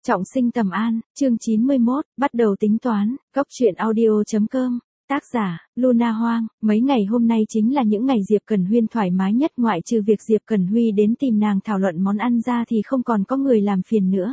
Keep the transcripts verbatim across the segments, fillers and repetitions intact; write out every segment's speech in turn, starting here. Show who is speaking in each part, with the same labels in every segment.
Speaker 1: Trọng sinh Tầm An, chương chín mươi mốt, bắt đầu tính toán, góc truyện audio.com, tác giả, Luna Hoang. Mấy ngày hôm nay chính là những ngày Diệp Cẩn Huyên thoải mái nhất, ngoại trừ việc Diệp Cẩn Huy đến tìm nàng thảo luận món ăn ra thì không còn có người làm phiền nữa.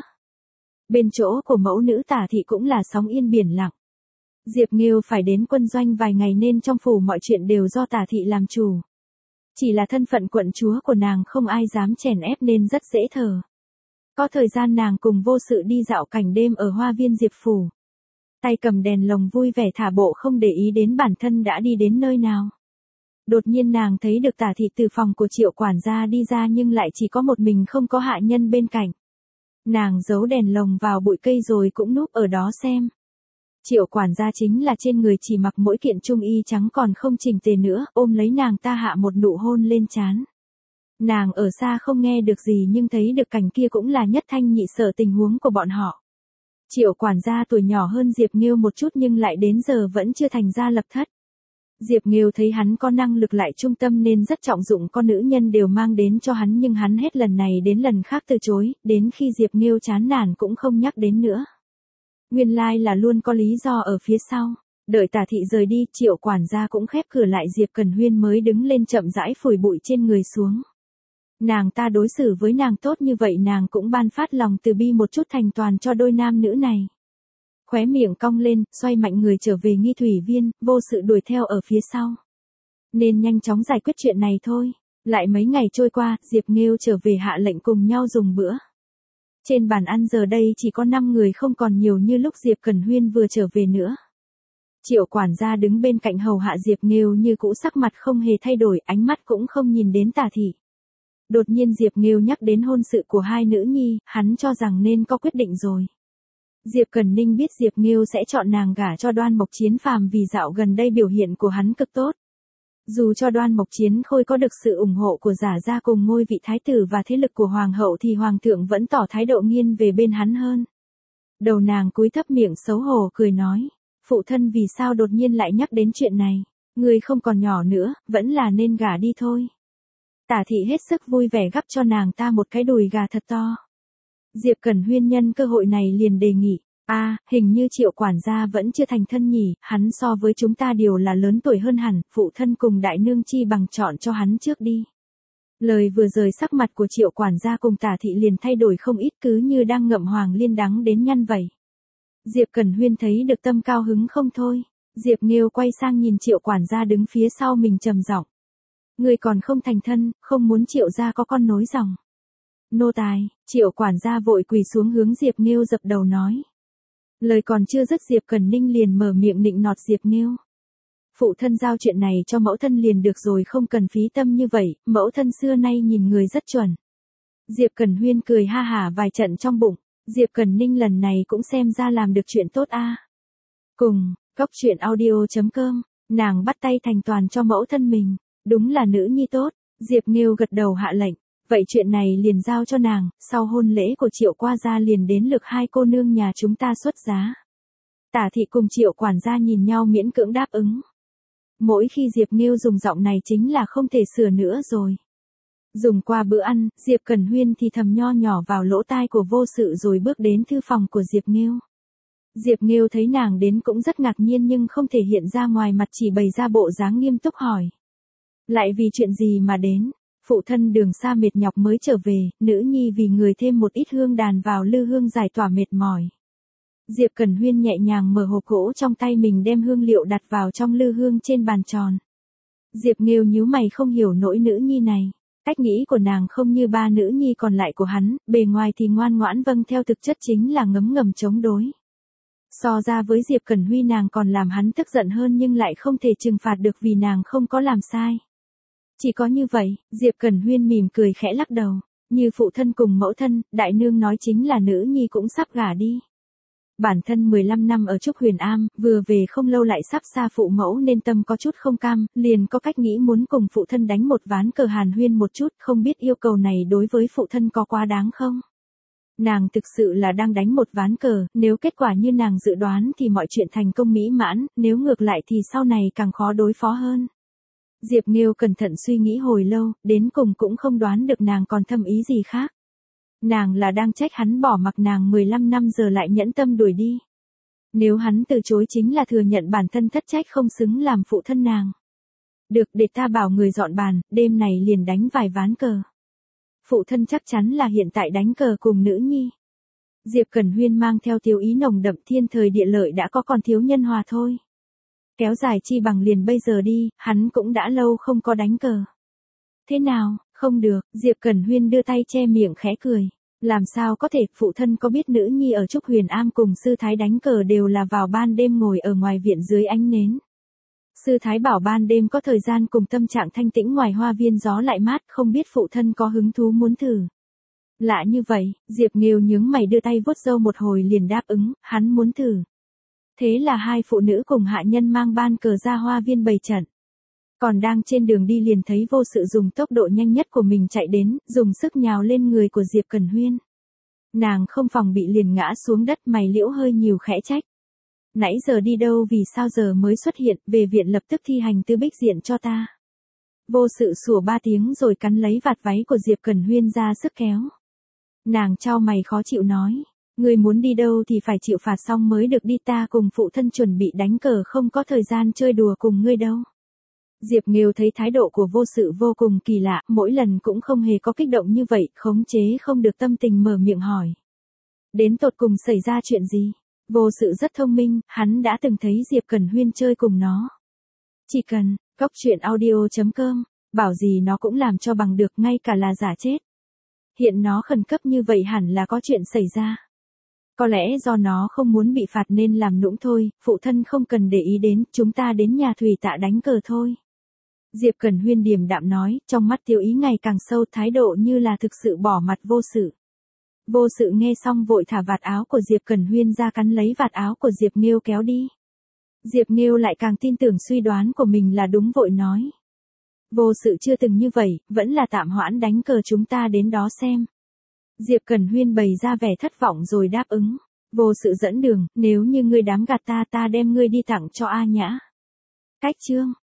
Speaker 1: Bên chỗ của mẫu nữ Tả Thị cũng là sóng yên biển lặng. Diệp Nghiêu phải đến quân doanh vài ngày nên trong phủ mọi chuyện đều do Tả Thị làm chủ. Chỉ là thân phận quận chúa của nàng không ai dám chèn ép nên rất dễ thở. Có thời gian nàng cùng vô sự đi dạo cảnh đêm ở hoa viên Diệp Phủ. Tay cầm đèn lồng vui vẻ thả bộ không để ý đến bản thân đã đi đến nơi nào. Đột nhiên nàng thấy được Tả Thị từ phòng của Triệu quản gia đi ra nhưng lại chỉ có một mình không có hạ nhân bên cạnh. Nàng giấu đèn lồng vào bụi cây rồi cũng núp ở đó xem. Triệu quản gia chính là trên người chỉ mặc mỗi kiện trung y trắng còn không chỉnh tề nữa, ôm lấy nàng ta hạ một nụ hôn lên trán. Nàng ở xa không nghe được gì nhưng thấy được cảnh kia cũng là nhất thanh nhị sở tình huống của bọn họ. Triệu quản gia tuổi nhỏ hơn Diệp Nghiêu một chút nhưng lại đến giờ vẫn chưa thành gia lập thất. Diệp Nghiêu thấy hắn có năng lực lại trung tâm nên rất trọng dụng con nữ nhân đều mang đến cho hắn nhưng hắn hết lần này đến lần khác từ chối, đến khi Diệp Nghiêu chán nản cũng không nhắc đến nữa. Nguyên lai là luôn có lý do ở phía sau. Đợi Tả Thị rời đi, Triệu quản gia cũng khép cửa lại, Diệp Cẩn Huyên mới đứng lên chậm rãi phủi bụi trên người xuống. Nàng ta đối xử với nàng tốt như vậy nàng cũng ban phát lòng từ bi một chút thành toàn cho đôi nam nữ này. Khóe miệng cong lên, xoay mạnh người trở về nghi thủy viên, vô sự đuổi theo ở phía sau. Nên nhanh chóng giải quyết chuyện này thôi. Lại mấy ngày trôi qua, Diệp Nghiêu trở về hạ lệnh cùng nhau dùng bữa. Trên bàn ăn giờ đây chỉ có năm người không còn nhiều như lúc Diệp Cẩn Huyên vừa trở về nữa. Triệu quản gia đứng bên cạnh hầu hạ Diệp Nghiêu như cũ, sắc mặt không hề thay đổi, ánh mắt cũng không nhìn đến Tả Thị. Đột nhiên Diệp Nghiêu nhắc đến hôn sự của hai nữ nhi, hắn cho rằng nên có quyết định rồi. Diệp Cẩn Ninh biết Diệp Nghiêu sẽ chọn nàng gả cho Đoan Mộc Chiến Phàm vì dạo gần đây biểu hiện của hắn cực tốt. Dù cho Đoan Mộc Chiến Khôi có được sự ủng hộ của Giả gia cùng ngôi vị thái tử và thế lực của hoàng hậu thì hoàng thượng vẫn tỏ thái độ nghiêng về bên hắn hơn. Đầu nàng cúi thấp miệng xấu hổ cười nói, phụ thân vì sao đột nhiên lại nhắc đến chuyện này, người không còn nhỏ nữa, vẫn là nên gả đi thôi. Tả Thị hết sức vui vẻ gắp cho nàng ta một cái đùi gà thật to. Diệp Cẩn Huyên nhân cơ hội này liền đề nghị, a à, hình như Triệu quản gia vẫn chưa thành thân nhỉ, hắn so với chúng ta đều là lớn tuổi hơn hẳn, phụ thân cùng đại nương chi bằng chọn cho hắn trước đi. Lời vừa rời sắc mặt của Triệu quản gia cùng Tả Thị liền thay đổi không ít, cứ như đang ngậm hoàng liên đắng đến nhăn vậy. Diệp Cẩn Huyên thấy được tâm cao hứng không thôi. Diệp Nghiêu quay sang nhìn Triệu quản gia đứng phía sau mình trầm giọng. Người còn không thành thân, không muốn Triệu gia có con nối dòng. Nô tài, Triệu quản gia vội quỳ xuống hướng Diệp Nghiêu dập đầu nói. Lời còn chưa dứt Diệp Cẩn Ninh liền mở miệng nịnh nọt Diệp Nghiêu. Phụ thân giao chuyện này cho mẫu thân liền được rồi, không cần phí tâm như vậy, mẫu thân xưa nay nhìn người rất chuẩn. Diệp Cẩn Huyên cười ha hả vài trận trong bụng, Diệp Cẩn Ninh lần này cũng xem ra làm được chuyện tốt a. À. Cùng, góc truyện audio.com, nàng bắt tay thành toàn cho mẫu thân mình. Đúng là nữ nhi tốt, Diệp Nghiêu gật đầu hạ lệnh, vậy chuyện này liền giao cho nàng, sau hôn lễ của Triệu qua gia liền đến lượt hai cô nương nhà chúng ta xuất giá. Tả Thị cùng Triệu quản gia nhìn nhau miễn cưỡng đáp ứng. Mỗi khi Diệp Nghiêu dùng giọng này chính là không thể sửa nữa rồi. Dùng qua bữa ăn, Diệp Cẩn Huyên thì thầm nho nhỏ vào lỗ tai của vô sự rồi bước đến thư phòng của Diệp Nghiêu. Diệp Nghiêu thấy nàng đến cũng rất ngạc nhiên nhưng không thể hiện ra ngoài mặt, chỉ bày ra bộ dáng nghiêm túc hỏi. Lại vì chuyện gì mà đến? Phụ thân đường xa mệt nhọc mới trở về, nữ nhi vì người thêm một ít hương đàn vào lư hương giải tỏa mệt mỏi. Diệp Cẩn Huyên nhẹ nhàng mở hộp gỗ trong tay mình đem hương liệu đặt vào trong lư hương trên bàn tròn. Diệp Nghiêu nhíu mày không hiểu nỗi nữ nhi này. Cách nghĩ của nàng không như ba nữ nhi còn lại của hắn, bề ngoài thì ngoan ngoãn vâng theo, thực chất chính là ngấm ngầm chống đối. So ra với Diệp Cẩn Huy nàng còn làm hắn tức giận hơn nhưng lại không thể trừng phạt được vì nàng không có làm sai. Chỉ có như vậy, Diệp Cẩn Huyên mỉm cười khẽ lắc đầu, như phụ thân cùng mẫu thân, đại nương nói chính là nữ nhi cũng sắp gả đi. Bản thân mười lăm năm ở Trúc Huyền Am, vừa về không lâu lại sắp xa phụ mẫu nên tâm có chút không cam, liền có cách nghĩ muốn cùng phụ thân đánh một ván cờ hàn huyên một chút, không biết yêu cầu này đối với phụ thân có quá đáng không? Nàng thực sự là đang đánh một ván cờ, nếu kết quả như nàng dự đoán thì mọi chuyện thành công mỹ mãn, nếu ngược lại thì sau này càng khó đối phó hơn. Diệp Nghiêu cẩn thận suy nghĩ hồi lâu, đến cùng cũng không đoán được nàng còn thâm ý gì khác. Nàng là đang trách hắn bỏ mặc nàng mười lăm năm giờ lại nhẫn tâm đuổi đi. Nếu hắn từ chối chính là thừa nhận bản thân thất trách không xứng làm phụ thân nàng. Được, để ta bảo người dọn bàn, đêm này liền đánh vài ván cờ. Phụ thân chắc chắn là hiện tại đánh cờ cùng nữ nhi. Diệp Cẩn Huyên mang theo tiêu ý nồng đậm, thiên thời địa lợi đã có, còn thiếu nhân hòa thôi. Kéo dài chi bằng liền bây giờ đi, hắn cũng đã lâu không có đánh cờ. Thế nào, không được, Diệp Cẩn Huyên đưa tay che miệng khẽ cười. Làm sao có thể, phụ thân có biết nữ nhi ở Trúc Huyền Am cùng sư thái đánh cờ đều là vào ban đêm ngồi ở ngoài viện dưới ánh nến. Sư thái bảo ban đêm có thời gian cùng tâm trạng thanh tĩnh ngoài hoa viên gió lại mát, không biết phụ thân có hứng thú muốn thử. Lạ như vậy, Diệp Nghiêu nhướng mày đưa tay vuốt râu một hồi liền đáp ứng, hắn muốn thử. Thế là hai phụ nữ cùng hạ nhân mang ban cờ ra hoa viên bày trận. Còn đang trên đường đi liền thấy Vô Sự dùng tốc độ nhanh nhất của mình chạy đến, dùng sức nhào lên người của Diệp Cẩn Huyên. Nàng không phòng bị liền ngã xuống đất, mày liễu hơi nhiều khẽ trách. Nãy giờ đi đâu, vì sao giờ mới xuất hiện, về viện lập tức thi hành tư bích diện cho ta. Vô Sự sủa ba tiếng rồi cắn lấy vạt váy của Diệp Cẩn Huyên ra sức kéo. Nàng chau mày khó chịu nói, ngươi muốn đi đâu thì phải chịu phạt xong mới được đi, ta cùng phụ thân chuẩn bị đánh cờ không có thời gian chơi đùa cùng ngươi đâu. Diệp Nghiêu thấy thái độ của Vô Sự vô cùng kỳ lạ, mỗi lần cũng không hề có kích động như vậy, khống chế không được tâm tình mở miệng hỏi. Đến tột cùng xảy ra chuyện gì? Vô Sự rất thông minh, hắn đã từng thấy Diệp Cẩn Huyên chơi cùng nó. Chỉ cần, cốc truyện audio chấm com, bảo gì nó cũng làm cho bằng được, ngay cả là giả chết. Hiện nó khẩn cấp như vậy hẳn là có chuyện xảy ra. Có lẽ do nó không muốn bị phạt nên làm nũng thôi, phụ thân không cần để ý đến, chúng ta đến nhà thủy tạ đánh cờ thôi. Diệp Cẩn Huyên điềm đạm nói, trong mắt tiêu ý ngày càng sâu, thái độ như là thực sự bỏ mặt Vô Sự. Vô Sự nghe xong vội thả vạt áo của Diệp Cẩn Huyên ra, cắn lấy vạt áo của Diệp Nghiêu kéo đi. Diệp Nghiêu lại càng tin tưởng suy đoán của mình là đúng, vội nói. Vô Sự chưa từng như vậy, vẫn là tạm hoãn đánh cờ, chúng ta đến đó xem. Diệp Cẩn Huyên bày ra vẻ thất vọng rồi đáp ứng. Vô Sự dẫn đường, nếu như ngươi dám gạt ta, ta đem ngươi đi tặng cho A Nhã. Cách chương.